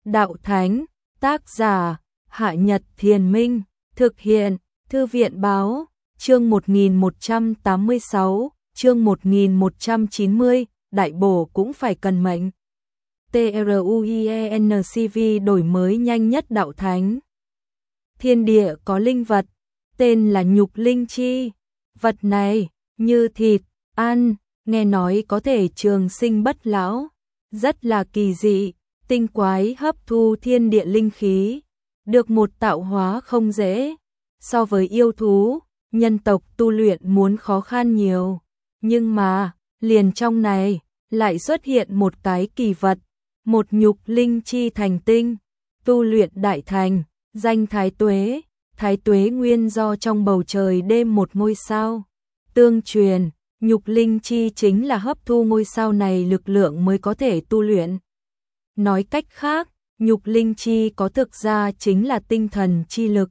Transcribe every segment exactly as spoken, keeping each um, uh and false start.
Đạo Thánh, tác giả, Hạ Nhật Thiền Minh, thực hiện, Thư viện Báo, chương một nghìn một trăm tám mươi sáu, chương một nghìn một trăm chín mươi, đại bổ cũng phải cần mệnh. TRUIENCV đổi mới nhanh nhất Đạo Thánh. Thiên địa có linh vật, tên là nhục linh chi. Vật này, như thịt, ăn, nghe nói có thể trường sinh bất lão, rất là kỳ dị, tinh quái hấp thu thiên địa linh khí, được một tạo hóa không dễ. So với yêu thú, nhân tộc tu luyện muốn khó khăn nhiều, nhưng mà, liền trong này, lại xuất hiện một cái kỳ vật, một nhục linh chi thành tinh, tu luyện đại thành, danh Thái Tuế. Thái Tuế nguyên do trong bầu trời đêm một ngôi sao tương truyền, nhục linh chi chính là hấp thu ngôi sao này lực lượng mới có thể tu luyện. Nói cách khác, nhục linh chi có thực ra chính là tinh thần chi lực,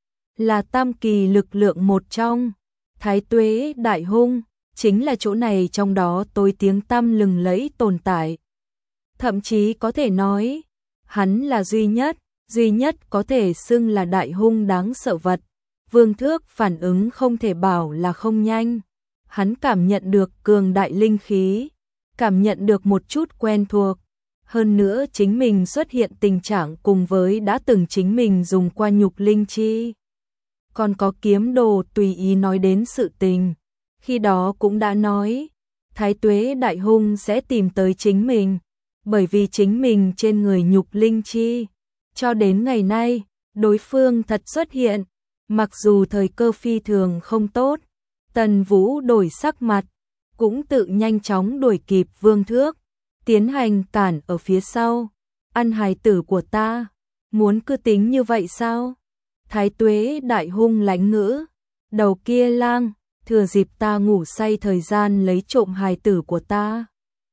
là tam kỳ lực lượng một trong. Thái Tuế đại hung chính là chỗ này trong đó tối tiếng tăm lừng lẫy tồn tại. Thậm chí có thể nói, hắn là duy nhất, duy nhất có thể xưng là đại hung đáng sợ vật. Vương Thước phản ứng không thể bảo là không nhanh. Hắn cảm nhận được cường đại linh khí, cảm nhận được một chút quen thuộc. Hơn nữa chính mình xuất hiện tình trạng cùng với đã từng chính mình dùng qua nhục linh chi. Còn có kiếm đồ tùy ý nói đến sự tình. Khi đó cũng đã nói, Thái Tuế đại hung sẽ tìm tới chính mình, bởi vì chính mình trên người nhục linh chi. Cho đến ngày nay, đối phương thật xuất hiện, mặc dù thời cơ phi thường không tốt, Tần Vũ đổi sắc mặt, cũng tự nhanh chóng đuổi kịp Vương Thước, tiến hành cản ở phía sau. Ăn hài tử của ta, muốn cứ tính như vậy sao? Thái Tuế đại hung lãnh ngữ, đầu kia lang, thừa dịp ta ngủ say thời gian lấy trộm hài tử của ta.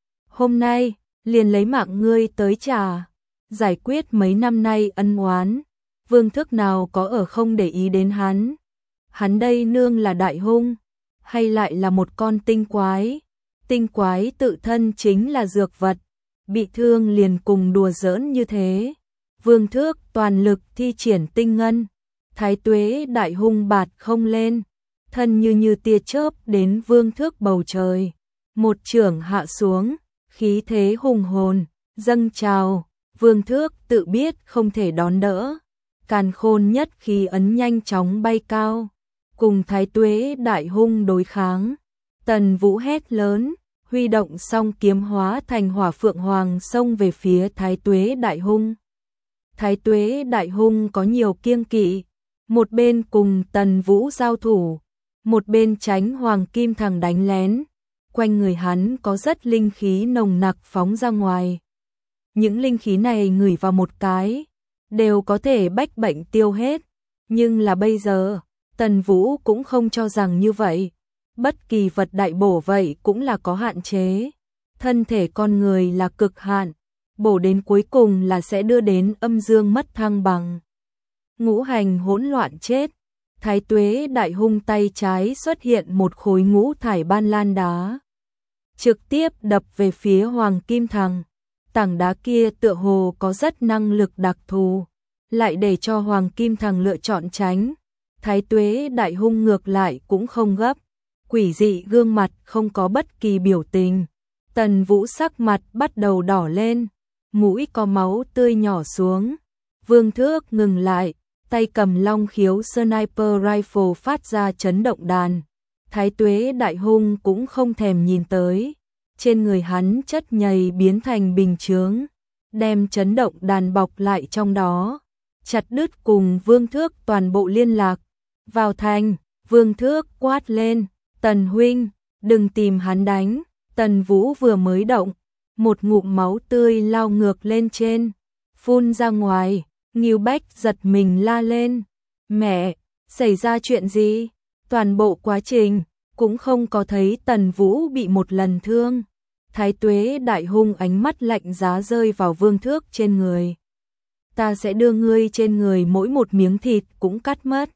Hôm nay, liền lấy mạng ngươi tới trả, giải quyết mấy năm nay ân oán. Vương Thước nào có ở không để ý đến hắn. Hắn đây nương là đại hung, hay lại là một con tinh quái? Tinh quái tự thân chính là dược vật, bị thương liền cùng đùa giỡn như thế. Vương Thước toàn lực thi triển tinh ngân, Thái Tuế đại hung bạt không lên, thân như như tia chớp đến Vương Thước bầu trời, một chưởng hạ xuống, khí thế hùng hồn dâng trào. Vương Thước tự biết không thể đón đỡ, càn khôn nhất khí ấn nhanh chóng bay cao, cùng Thái Tuế đại hung đối kháng. Tần Vũ hét lớn, huy động song kiếm hóa thành hỏa phượng hoàng xông về phía Thái Tuế đại hung. Thái Tuế đại hung có nhiều kiêng kỵ, một bên cùng Tần Vũ giao thủ, một bên tránh hoàng kim thằng đánh lén. Quanh người hắn có rất linh khí nồng nặc phóng ra ngoài. Những linh khí này ngửi vào một cái, đều có thể bách bệnh tiêu hết. Nhưng là bây giờ, Tần Vũ cũng không cho rằng như vậy. Bất kỳ vật đại bổ vậy cũng là có hạn chế. Thân thể con người là cực hạn, bổ đến cuối cùng là sẽ đưa đến âm dương mất thăng bằng. Ngũ hành hỗn loạn chết. Thái Tuế đại hung tay trái xuất hiện một khối ngũ thải ban lan đá, trực tiếp đập về phía Hoàng Kim Thằng. Tảng đá kia tựa hồ có rất năng lực đặc thù, lại để cho Hoàng Kim Thằng lựa chọn tránh. Thái Tuế đại hung ngược lại cũng không gấp, quỷ dị gương mặt không có bất kỳ biểu tình. Tần Vũ sắc mặt bắt đầu đỏ lên, mũi có máu tươi nhỏ xuống. Vương Thước ngừng lại, tay cầm long khiếu sniper rifle phát ra chấn động đàn. Thái Tuế đại hung cũng không thèm nhìn tới. Trên người hắn chất nhầy biến thành bình chướng, đem chấn động đàn bọc lại trong đó, chặt đứt cùng Vương Thước toàn bộ liên lạc. Vào thành, Vương Thước quát lên, Tần huynh, đừng tìm hắn đánh. Tần Vũ vừa mới động, một ngụm máu tươi lao ngược lên trên, phun ra ngoài. Ngưu Bách giật mình la lên, mẹ, xảy ra chuyện gì? Toàn bộ quá trình, cũng không có thấy Tần Vũ bị một lần thương. Thái Tuế đại hung ánh mắt lạnh giá rơi vào Vương Thước trên người. Ta sẽ đưa ngươi trên người mỗi một miếng thịt cũng cắt mất.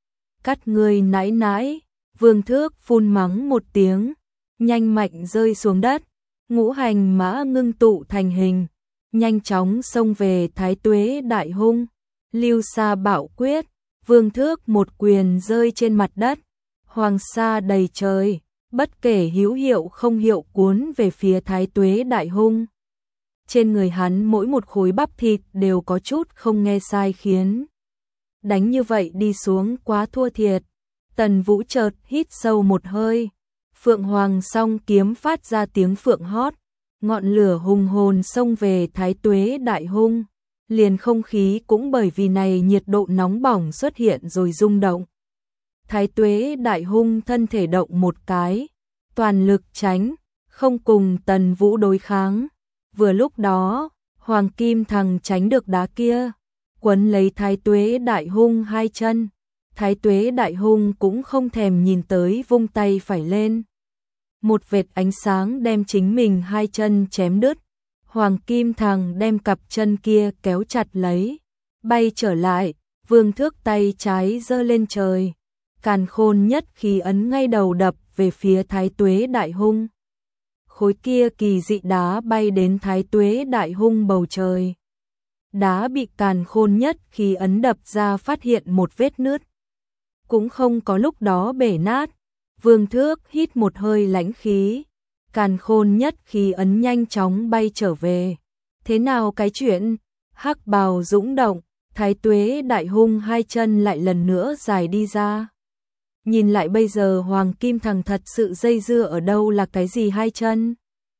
Cắt ngươi nãi nãi. Vương Thước phun mắng một tiếng, nhanh mạnh rơi xuống đất. Ngũ hành mã ngưng tụ thành hình, nhanh chóng xông về Thái Tuế Đại Hung. Lưu Sa Bảo Quyết, Vương Thước một quyền rơi trên mặt đất, hoàng sa đầy trời, bất kể hữu hiệu không hiệu cuốn về phía Thái Tuế Đại Hung. Trên người hắn mỗi một khối bắp thịt đều có chút không nghe sai khiến. Đánh như vậy đi xuống quá thua thiệt. Tần Vũ chợt hít sâu một hơi. Phượng Hoàng song kiếm phát ra tiếng phượng hót, ngọn lửa hùng hồn xông về Thái Tuế Đại Hung. Liền không khí cũng bởi vì này nhiệt độ nóng bỏng xuất hiện rồi rung động. Thái Tuế Đại Hung thân thể động một cái, toàn lực tránh, không cùng Tần Vũ đối kháng. Vừa lúc đó, Hoàng Kim Thằng tránh được đá kia, quấn lấy Thái Tuế Đại Hung hai chân. Thái Tuế Đại Hung cũng không thèm nhìn tới, vung tay phải lên. Một vệt ánh sáng đem chính mình hai chân chém đứt. Hoàng Kim Thằng đem cặp chân kia kéo chặt lấy, bay trở lại. Vương Thước tay trái giơ lên trời, càn khôn nhất khí ấn ngay đầu đập về phía Thái Tuế Đại Hung. Khối kia kỳ dị đá bay đến Thái Tuế Đại Hung bầu trời. Đá bị càn khôn nhất khí ấn đập ra phát hiện một vết nứt, cũng không có lúc đó bể nát. Vương Thước hít một hơi lãnh khí, càn khôn nhất khí ấn nhanh chóng bay trở về. Thế nào cái chuyện? Hắc bào dũng động, Thái Tuế Đại Hung hai chân lại lần nữa dài đi ra. Nhìn lại bây giờ Hoàng Kim Thằng thật sự dây dưa ở đâu là cái gì hai chân?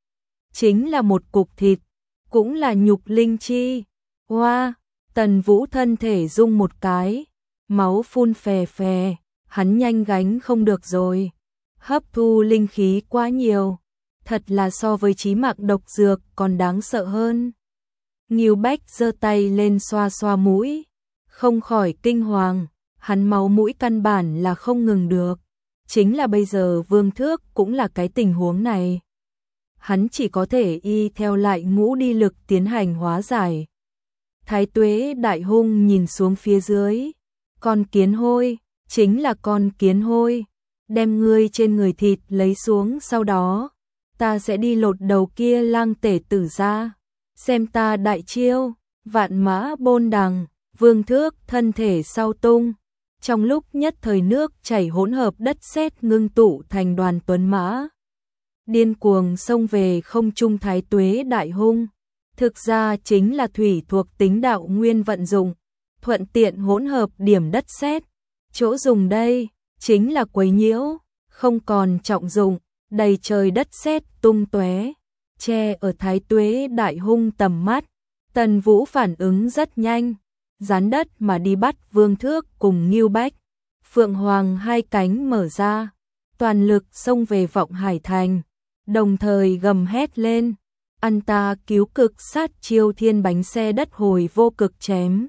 Chính là một cục thịt, cũng là nhục linh chi. Hoa, Tần Vũ thân thể rung một cái, máu phun phè phè, hắn nhanh gánh không được rồi. Hấp thu linh khí quá nhiều, thật là so với chí mạng độc dược còn đáng sợ hơn. Ngưu Bách giơ tay lên xoa xoa mũi, không khỏi kinh hoàng, hắn máu mũi căn bản là không ngừng được. Chính là bây giờ Vương Thước cũng là cái tình huống này. Hắn chỉ có thể y theo lại ngũ đi lực tiến hành hóa giải. Thái Tuế Đại Hung nhìn xuống phía dưới, con kiến hôi, chính là con kiến hôi, đem ngươi trên người thịt lấy xuống, sau đó ta sẽ đi lột đầu kia lang tể tử ra, xem ta đại chiêu. Vạn mã bôn đằng, Vương Thước thân thể sau tung, trong lúc nhất thời nước chảy hỗn hợp, đất sét ngưng tụ thành đoàn tuấn mã, điên cuồng xông về không trung Thái Tuế Đại Hung. Thực ra chính là thủy thuộc tính đạo nguyên vận dụng, thuận tiện hỗn hợp điểm đất sét. Chỗ dùng đây chính là quấy nhiễu, không còn trọng dụng, đầy trời đất sét tung tóe, che ở Thái Tuế Đại Hung tầm mắt. Tần Vũ phản ứng rất nhanh, gián đất mà đi bắt Vương Thước cùng Ngưu Bách. Phượng Hoàng hai cánh mở ra, toàn lực xông về Vọng Hải Thành, đồng thời gầm hét lên, ăn ta cứu cực sát chiêu thiên bánh xe đất hồi vô cực chém.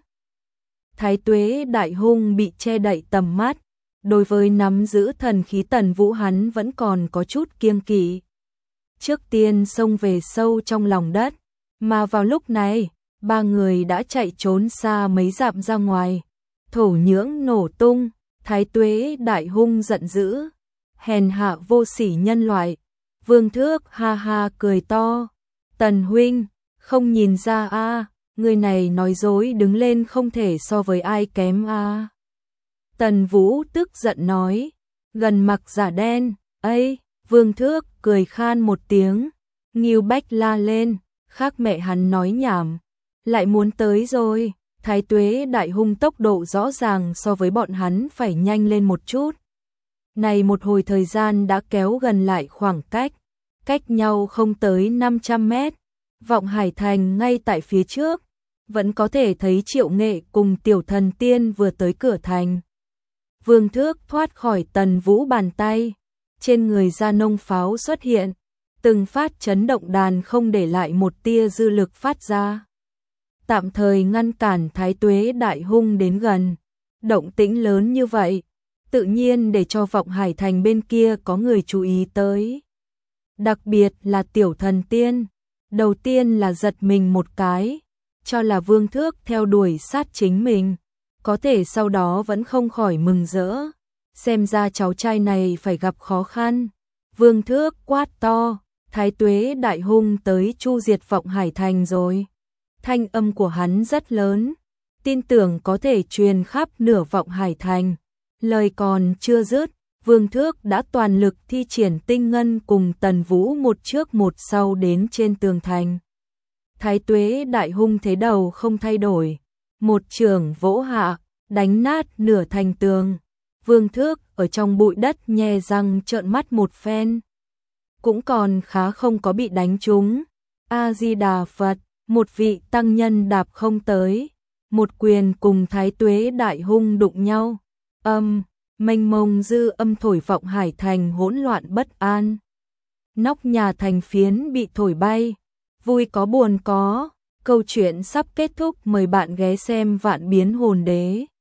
Thái Tuế Đại Hung bị che đậy tầm mắt, đối với nắm giữ thần khí Tần Vũ hắn vẫn còn có chút kiêng kỵ. Trước tiên xông về sâu trong lòng đất, mà vào lúc này, ba người đã chạy trốn xa mấy dặm ra ngoài. Thổ nhưỡng nổ tung, Thái Tuế Đại Hung giận dữ, hèn hạ vô sỉ nhân loại. Vương Thước ha ha cười to, Tần huynh, không nhìn ra a, à, người này nói dối đứng lên không thể so với ai kém a. À. Tần Vũ tức giận nói, gần mặc giả đen, ấy. Vương Thước cười khan một tiếng, Ngưu Bách la lên, khác mẹ hắn nói nhảm, lại muốn tới rồi. Thái Tuế Đại Hung tốc độ rõ ràng so với bọn hắn phải nhanh lên một chút. Này một hồi thời gian đã kéo gần lại khoảng cách, cách nhau không tới năm trăm mét. Vọng Hải Thành ngay tại phía trước, vẫn có thể thấy Triệu Nghệ cùng Tiểu Thần Tiên vừa tới cửa thành. Vương Thước thoát khỏi Tần Vũ bàn tay, trên người Gia Nông pháo xuất hiện, từng phát chấn động đàn không để lại một tia dư lực phát ra, tạm thời ngăn cản Thái Tuế Đại Hung đến gần. Động tĩnh lớn như vậy, tự nhiên để cho Vọng Hải Thành bên kia có người chú ý tới. Đặc biệt là Tiểu Thần Tiên, đầu tiên là giật mình một cái, cho là Vương Thước theo đuổi sát chính mình, có thể sau đó vẫn không khỏi mừng rỡ, xem ra cháu trai này phải gặp khó khăn. Vương Thước quát to, Thái Tuế Đại Hung tới chu diệt Vọng Hải Thành rồi. Thanh âm của hắn rất lớn, tin tưởng có thể truyền khắp nửa vọng hải thành. Lời còn chưa dứt, Vương Thước đã toàn lực thi triển tinh ngân cùng Tần Vũ một trước một sau đến trên tường thành. Thái Tuế đại hung thế đầu không thay đổi, một chưởng vỗ hạ, đánh nát nửa thành tường. Vương Thước ở trong bụi đất nhe răng trợn mắt một phen, cũng còn khá không có bị đánh trúng. A Di Đà Phật, một vị tăng nhân đạp không tới, một quyền cùng Thái Tuế đại hung đụng nhau. Âm, mênh mông dư âm thổi vọng hải thành hỗn loạn bất an. Nóc nhà thành phiến bị thổi bay, vui có buồn có. Câu chuyện sắp kết thúc, mời bạn ghé xem Vạn Biến Hồn Đế.